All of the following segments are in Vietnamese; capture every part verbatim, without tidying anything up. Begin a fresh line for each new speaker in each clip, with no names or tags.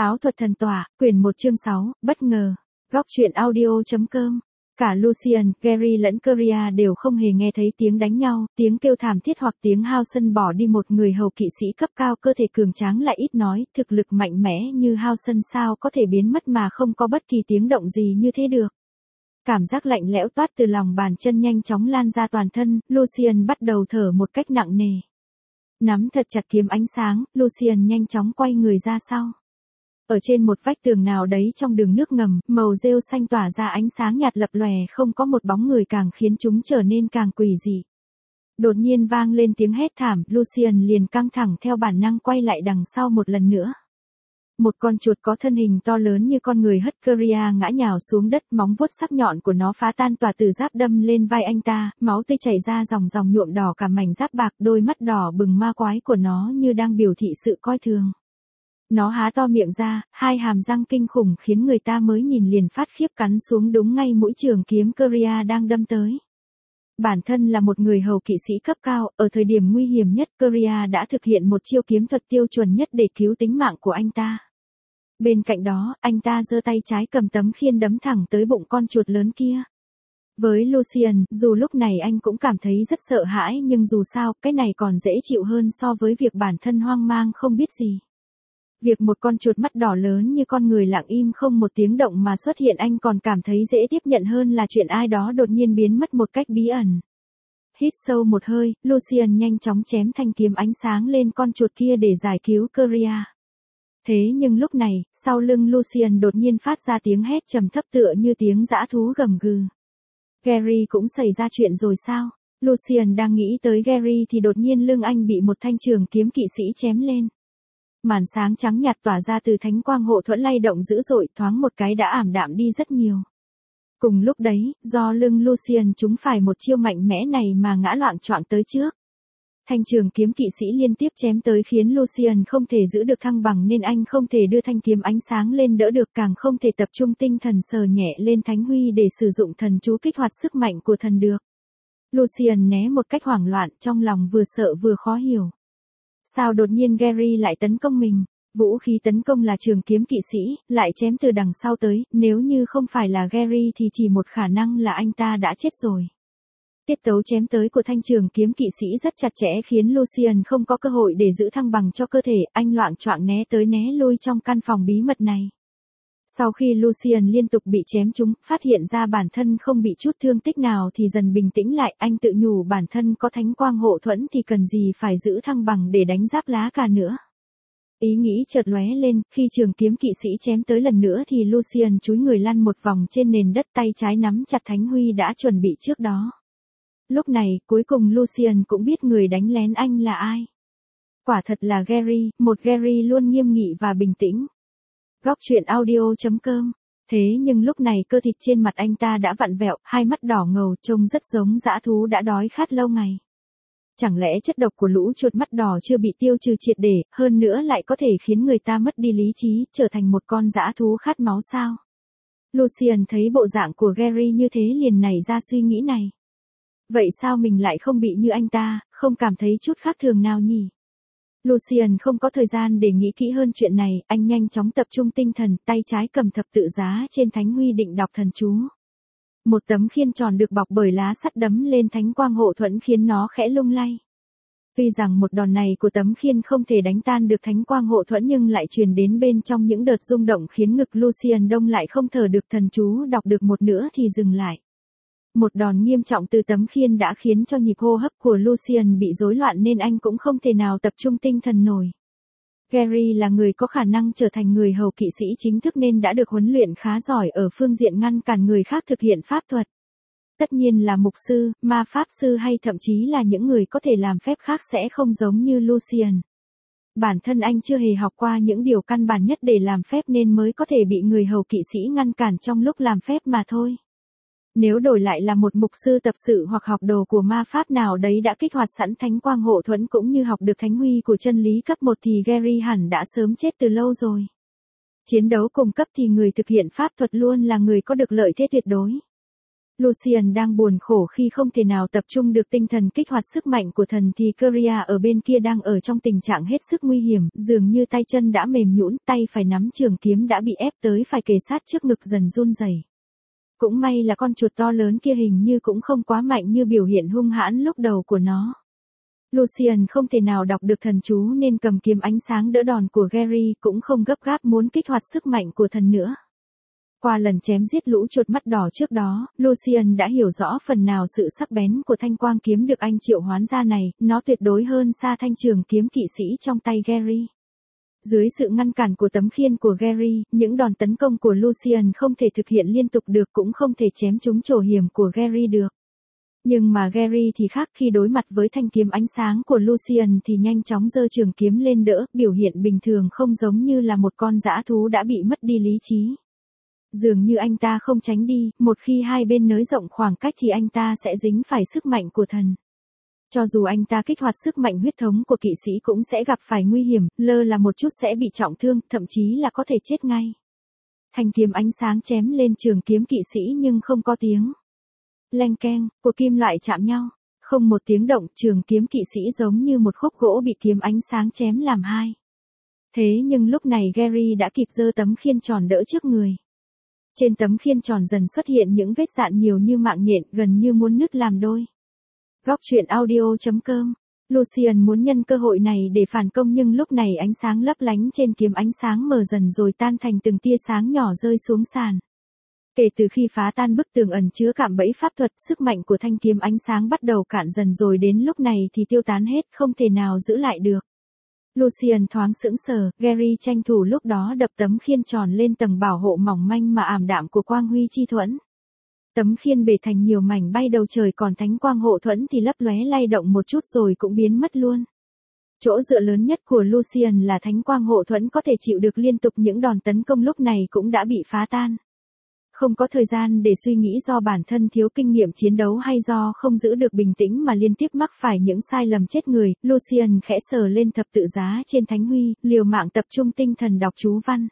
Áo thuật thần tỏa, quyển một chương sáu, bất ngờ. Góc truyện audio.com. Cả Lucian, Gary lẫn Keria đều không hề nghe thấy tiếng đánh nhau, tiếng kêu thảm thiết hoặc tiếng Howson bỏ đi một người hầu kỵ sĩ cấp cao cơ thể cường tráng lại ít nói, thực lực mạnh mẽ như Howson sao có thể biến mất mà không có bất kỳ tiếng động gì như thế được. Cảm giác lạnh lẽo toát từ lòng bàn chân nhanh chóng lan ra toàn thân, Lucian bắt đầu thở một cách nặng nề. Nắm thật chặt kiếm ánh sáng, Lucian nhanh chóng quay người ra sau. Ở trên một vách tường nào đấy trong đường nước ngầm, màu rêu xanh tỏa ra ánh sáng nhạt lập lòe, không có một bóng người càng khiến chúng trở nên càng quỷ dị. Đột nhiên vang lên tiếng hét thảm, Lucian liền căng thẳng theo bản năng quay lại đằng sau một lần nữa. Một con chuột có thân hình to lớn như con người hất Keria ngã nhào xuống đất, móng vuốt sắc nhọn của nó phá tan tòa tử giáp đâm lên vai anh ta, máu tươi chảy ra dòng dòng nhuộm đỏ cả mảnh giáp bạc, đôi mắt đỏ bừng ma quái của nó như đang biểu thị sự coi thường. Nó há to miệng ra, hai hàm răng kinh khủng khiến người ta mới nhìn liền phát khiếp cắn xuống đúng ngay mũi trường kiếm Keria đang đâm tới. Bản thân là một người hầu kỵ sĩ cấp cao, ở thời điểm nguy hiểm nhất Keria đã thực hiện một chiêu kiếm thuật tiêu chuẩn nhất để cứu tính mạng của anh ta. Bên cạnh đó, anh ta giơ tay trái cầm tấm khiên đấm thẳng tới bụng con chuột lớn kia. Với Lucian, dù lúc này anh cũng cảm thấy rất sợ hãi nhưng dù sao, cái này còn dễ chịu hơn so với việc bản thân hoang mang không biết gì. Việc một con chuột mắt đỏ lớn như con người lặng im không một tiếng động mà xuất hiện anh còn cảm thấy dễ tiếp nhận hơn là chuyện ai đó đột nhiên biến mất một cách bí ẩn. Hít sâu một hơi, Lucian nhanh chóng chém thanh kiếm ánh sáng lên con chuột kia để giải cứu Keria. Thế nhưng lúc này, sau lưng Lucian đột nhiên phát ra tiếng hét trầm thấp tựa như tiếng dã thú gầm gừ. Gary cũng xảy ra chuyện rồi sao? Lucian đang nghĩ tới Gary thì đột nhiên lưng anh bị một thanh trường kiếm kỵ sĩ chém lên. Màn sáng trắng nhạt tỏa ra từ thánh quang hộ thuẫn lay động dữ dội, thoáng một cái đã ảm đạm đi rất nhiều. Cùng lúc đấy, do lưng Lucian trúng phải một chiêu mạnh mẽ này mà ngã loạng choạng tới trước. Thanh trường kiếm kỵ sĩ liên tiếp chém tới khiến Lucian không thể giữ được thăng bằng nên anh không thể đưa thanh kiếm ánh sáng lên đỡ được, càng không thể tập trung tinh thần sờ nhẹ lên thánh huy để sử dụng thần chú kích hoạt sức mạnh của thần được. Lucian né một cách hoảng loạn, trong lòng vừa sợ vừa khó hiểu. Sao đột nhiên Gary lại tấn công mình? Vũ khí tấn công là trường kiếm kỵ sĩ, lại chém từ đằng sau tới, nếu như không phải là Gary thì chỉ một khả năng là anh ta đã chết rồi. Tiết tấu chém tới của thanh trường kiếm kỵ sĩ rất chặt chẽ khiến Lucian không có cơ hội để giữ thăng bằng cho cơ thể, anh loạng choạng né tới né lui trong căn phòng bí mật này. Sau khi Lucian liên tục bị chém trúng, phát hiện ra bản thân không bị chút thương tích nào thì dần bình tĩnh lại, anh tự nhủ bản thân có thánh quang hộ thuẫn thì cần gì phải giữ thăng bằng để đánh giáp lá cà nữa. Ý nghĩ chợt lóe lên, khi trường kiếm kỵ sĩ chém tới lần nữa thì Lucian chúi người lăn một vòng trên nền đất, tay trái nắm chặt thánh huy đã chuẩn bị trước đó. Lúc này, cuối cùng Lucian cũng biết người đánh lén anh là ai. Quả thật là Gary, một Gary luôn nghiêm nghị và bình tĩnh. Góc truyện audio.com. Thế nhưng lúc này cơ thịt trên mặt anh ta đã vặn vẹo, hai mắt đỏ ngầu, trông rất giống dã thú đã đói khát lâu ngày. Chẳng lẽ chất độc của lũ chuột mắt đỏ chưa bị tiêu trừ triệt để, hơn nữa lại có thể khiến người ta mất đi lý trí, trở thành một con dã thú khát máu sao? Lucian thấy bộ dạng của Gary như thế liền nảy ra suy nghĩ này. Vậy sao mình lại không bị như anh ta, không cảm thấy chút khác thường nào nhỉ? Lucian không có thời gian để nghĩ kỹ hơn chuyện này, anh nhanh chóng tập trung tinh thần, tay trái cầm thập tự giá trên thánh huy định đọc thần chú. Một tấm khiên tròn được bọc bởi lá sắt đấm lên thánh quang hộ thuẫn khiến nó khẽ lung lay. Tuy rằng một đòn này của tấm khiên không thể đánh tan được thánh quang hộ thuẫn nhưng lại truyền đến bên trong những đợt rung động khiến ngực Lucian đông lại không thở được, thần chú đọc được một nửa thì dừng lại. Một đòn nghiêm trọng từ tấm khiên đã khiến cho nhịp hô hấp của Lucian bị rối loạn nên anh cũng không thể nào tập trung tinh thần nổi. Gary là người có khả năng trở thành người hầu kỵ sĩ chính thức nên đã được huấn luyện khá giỏi ở phương diện ngăn cản người khác thực hiện pháp thuật. Tất nhiên là mục sư, ma pháp sư hay thậm chí là những người có thể làm phép khác sẽ không giống như Lucian. Bản thân anh chưa hề học qua những điều căn bản nhất để làm phép nên mới có thể bị người hầu kỵ sĩ ngăn cản trong lúc làm phép mà thôi. Nếu đổi lại là một mục sư tập sự hoặc học đồ của ma pháp nào đấy đã kích hoạt sẵn thánh quang hộ thuẫn cũng như học được thánh huy của chân lý cấp một thì Gary hẳn đã sớm chết từ lâu rồi. Chiến đấu cùng cấp thì người thực hiện pháp thuật luôn là người có được lợi thế tuyệt đối. Lucian đang buồn khổ khi không thể nào tập trung được tinh thần kích hoạt sức mạnh của thần thì Keria ở bên kia đang ở trong tình trạng hết sức nguy hiểm, dường như tay chân đã mềm nhũn, tay phải nắm trường kiếm đã bị ép tới phải kề sát trước ngực dần run rẩy. Cũng may là con chuột to lớn kia hình như cũng không quá mạnh như biểu hiện hung hãn lúc đầu của nó. Lucian không thể nào đọc được thần chú nên cầm kiếm ánh sáng đỡ đòn của Gary, cũng không gấp gáp muốn kích hoạt sức mạnh của thần nữa. Qua lần chém giết lũ chuột mắt đỏ trước đó, Lucian đã hiểu rõ phần nào sự sắc bén của thanh quang kiếm được anh triệu hoán ra này, nó tuyệt đối hơn xa thanh trường kiếm kỵ sĩ trong tay Gary. Dưới sự ngăn cản của tấm khiên của Gary, những đòn tấn công của Lucian không thể thực hiện liên tục được, cũng không thể chém trúng trổ hiểm của Gary được. Nhưng mà Gary thì khác, khi đối mặt với thanh kiếm ánh sáng của Lucian thì nhanh chóng giơ trường kiếm lên đỡ, biểu hiện bình thường không giống như là một con dã thú đã bị mất đi lý trí. Dường như anh ta không tránh đi, một khi hai bên nới rộng khoảng cách thì anh ta sẽ dính phải sức mạnh của thần. Cho dù anh ta kích hoạt sức mạnh huyết thống của kỵ sĩ cũng sẽ gặp phải nguy hiểm, lơ là một chút sẽ bị trọng thương, thậm chí là có thể chết ngay. Thanh kiếm ánh sáng chém lên trường kiếm kỵ sĩ nhưng không có tiếng leng keng của kim loại chạm nhau, không một tiếng động, trường kiếm kỵ sĩ giống như một khúc gỗ bị kiếm ánh sáng chém làm hai. Thế nhưng lúc này Gary đã kịp giơ tấm khiên tròn đỡ trước người. Trên tấm khiên tròn dần xuất hiện những vết dạn nhiều như mạng nhện, gần như muốn nứt làm đôi. Góc truyện audio chấm com. Lucian muốn nhân cơ hội này để phản công, nhưng lúc này ánh sáng lấp lánh trên kiếm ánh sáng mờ dần rồi tan thành từng tia sáng nhỏ rơi xuống sàn. Kể từ khi phá tan bức tường ẩn chứa cạm bẫy pháp thuật, sức mạnh của thanh kiếm ánh sáng bắt đầu cạn dần rồi đến lúc này thì tiêu tán hết, không thể nào giữ lại được. Lucian thoáng sững sờ, Gary tranh thủ lúc đó đập tấm khiên tròn lên tầng bảo hộ mỏng manh mà ảm đạm của quang huy chi thuẫn. Tấm khiên bể thành nhiều mảnh bay đầu trời, còn thánh quang hộ thuẫn thì lấp lóe lay động một chút rồi cũng biến mất luôn. Chỗ dựa lớn nhất của Lucian là thánh quang hộ thuẫn có thể chịu được liên tục những đòn tấn công lúc này cũng đã bị phá tan. Không có thời gian để suy nghĩ do bản thân thiếu kinh nghiệm chiến đấu hay do không giữ được bình tĩnh mà liên tiếp mắc phải những sai lầm chết người, Lucian khẽ sờ lên thập tự giá trên thánh huy, liều mạng tập trung tinh thần đọc chú văn.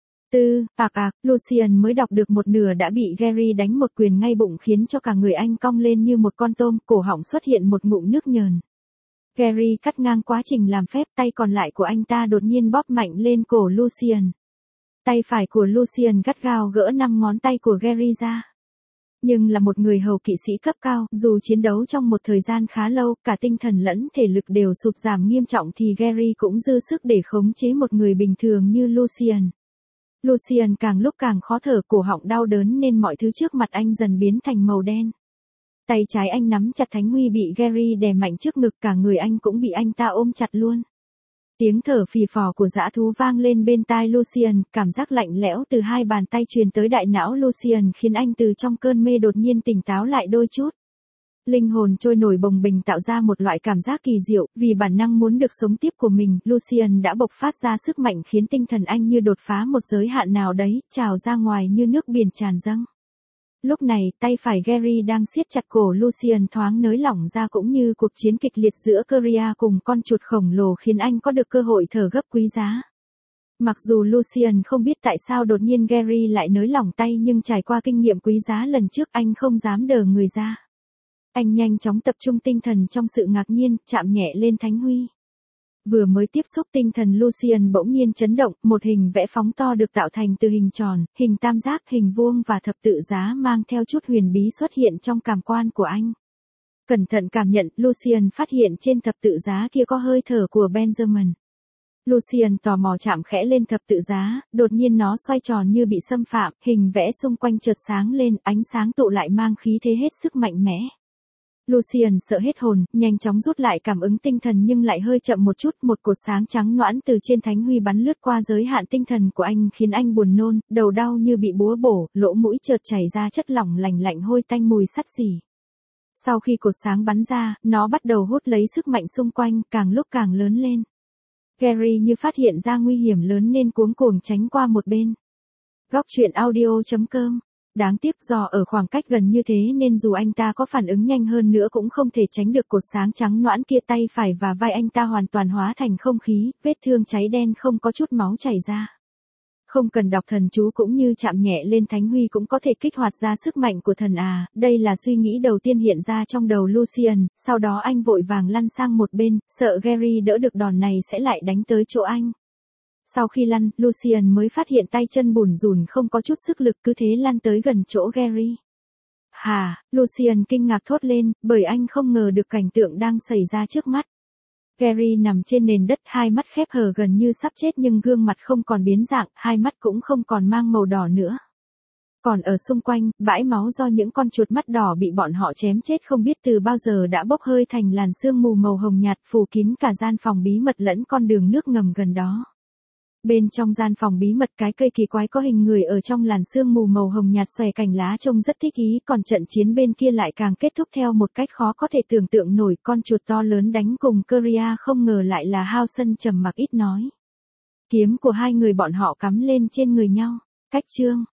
Tư, ạc ạc, Lucian mới đọc được một nửa đã bị Gary đánh một quyền ngay bụng khiến cho cả người anh cong lên như một con tôm, cổ họng xuất hiện một ngụm nước nhờn. Gary cắt ngang quá trình làm phép, tay còn lại của anh ta đột nhiên bóp mạnh lên cổ Lucian. Tay phải của Lucian gắt gao gỡ năm ngón tay của Gary ra. Nhưng là một người hầu kỵ sĩ cấp cao, dù chiến đấu trong một thời gian khá lâu, cả tinh thần lẫn thể lực đều sụt giảm nghiêm trọng thì Gary cũng dư sức để khống chế một người bình thường như Lucian. Lucian càng lúc càng khó thở, cổ họng đau đớn nên mọi thứ trước mặt anh dần biến thành màu đen. Tay trái anh nắm chặt thánh huy bị Gary đè mạnh trước ngực, cả người anh cũng bị anh ta ôm chặt luôn. Tiếng thở phì phò của dã thú vang lên bên tai Lucian, cảm giác lạnh lẽo từ hai bàn tay truyền tới đại não Lucian khiến anh từ trong cơn mê đột nhiên tỉnh táo lại đôi chút. Linh hồn trôi nổi bồng bềnh tạo ra một loại cảm giác kỳ diệu, vì bản năng muốn được sống tiếp của mình, Lucian đã bộc phát ra sức mạnh khiến tinh thần anh như đột phá một giới hạn nào đấy, trào ra ngoài như nước biển tràn dâng. Lúc này, tay phải Gary đang siết chặt cổ Lucian thoáng nới lỏng ra, cũng như cuộc chiến kịch liệt giữa Keria cùng con chuột khổng lồ khiến anh có được cơ hội thở gấp quý giá. Mặc dù Lucian không biết tại sao đột nhiên Gary lại nới lỏng tay, nhưng trải qua kinh nghiệm quý giá lần trước anh không dám đờ người ra. Anh nhanh chóng tập trung tinh thần trong sự ngạc nhiên, chạm nhẹ lên thánh huy. Vừa mới tiếp xúc, tinh thần Lucian bỗng nhiên chấn động, một hình vẽ phóng to được tạo thành từ hình tròn, hình tam giác, hình vuông và thập tự giá mang theo chút huyền bí xuất hiện trong cảm quan của anh. Cẩn thận cảm nhận, Lucian phát hiện trên thập tự giá kia có hơi thở của Benjamin. Lucian tò mò chạm khẽ lên thập tự giá, đột nhiên nó xoay tròn như bị xâm phạm, hình vẽ xung quanh chợt sáng lên, ánh sáng tụ lại mang khí thế hết sức mạnh mẽ. Lucian sợ hết hồn, nhanh chóng rút lại cảm ứng tinh thần nhưng lại hơi chậm một chút, một cột sáng trắng nõn từ trên thánh huy bắn lướt qua giới hạn tinh thần của anh khiến anh buồn nôn, đầu đau như bị búa bổ, lỗ mũi chợt chảy ra chất lỏng lành lạnh hôi tanh mùi sắt xỉ. Sau khi cột sáng bắn ra, nó bắt đầu hút lấy sức mạnh xung quanh, càng lúc càng lớn lên. Gary như phát hiện ra nguy hiểm lớn nên cuống cuồng tránh qua một bên. Góc truyện audio chấm com. Đáng tiếc do ở khoảng cách gần như thế nên dù anh ta có phản ứng nhanh hơn nữa cũng không thể tránh được cột sáng trắng nõn kia, tay phải và vai anh ta hoàn toàn hóa thành không khí, vết thương cháy đen không có chút máu chảy ra. Không cần đọc thần chú cũng như chạm nhẹ lên thánh huy cũng có thể kích hoạt ra sức mạnh của thần à, đây là suy nghĩ đầu tiên hiện ra trong đầu Lucian, sau đó anh vội vàng lăn sang một bên, sợ Gary đỡ được đòn này sẽ lại đánh tới chỗ anh. Sau khi lăn, Lucian mới phát hiện tay chân bủn rủn không có chút sức lực cứ thế lăn tới gần chỗ Gary. Hà, Lucian kinh ngạc thốt lên, bởi anh không ngờ được cảnh tượng đang xảy ra trước mắt. Gary nằm trên nền đất, hai mắt khép hờ gần như sắp chết nhưng gương mặt không còn biến dạng, hai mắt cũng không còn mang màu đỏ nữa. Còn ở xung quanh, bãi máu do những con chuột mắt đỏ bị bọn họ chém chết không biết từ bao giờ đã bốc hơi thành làn sương mù màu hồng nhạt phủ kín cả gian phòng bí mật lẫn con đường nước ngầm gần đó. Bên trong gian phòng bí mật cái cây kỳ quái có hình người ở trong làn sương mù màu hồng nhạt xòe cành lá trông rất thích ý, còn trận chiến bên kia lại càng kết thúc theo một cách khó có thể tưởng tượng nổi, con chuột to lớn đánh cùng Keria không ngờ lại là Howson trầm mặc ít nói. Kiếm của hai người bọn họ cắm lên trên người nhau. Cách chương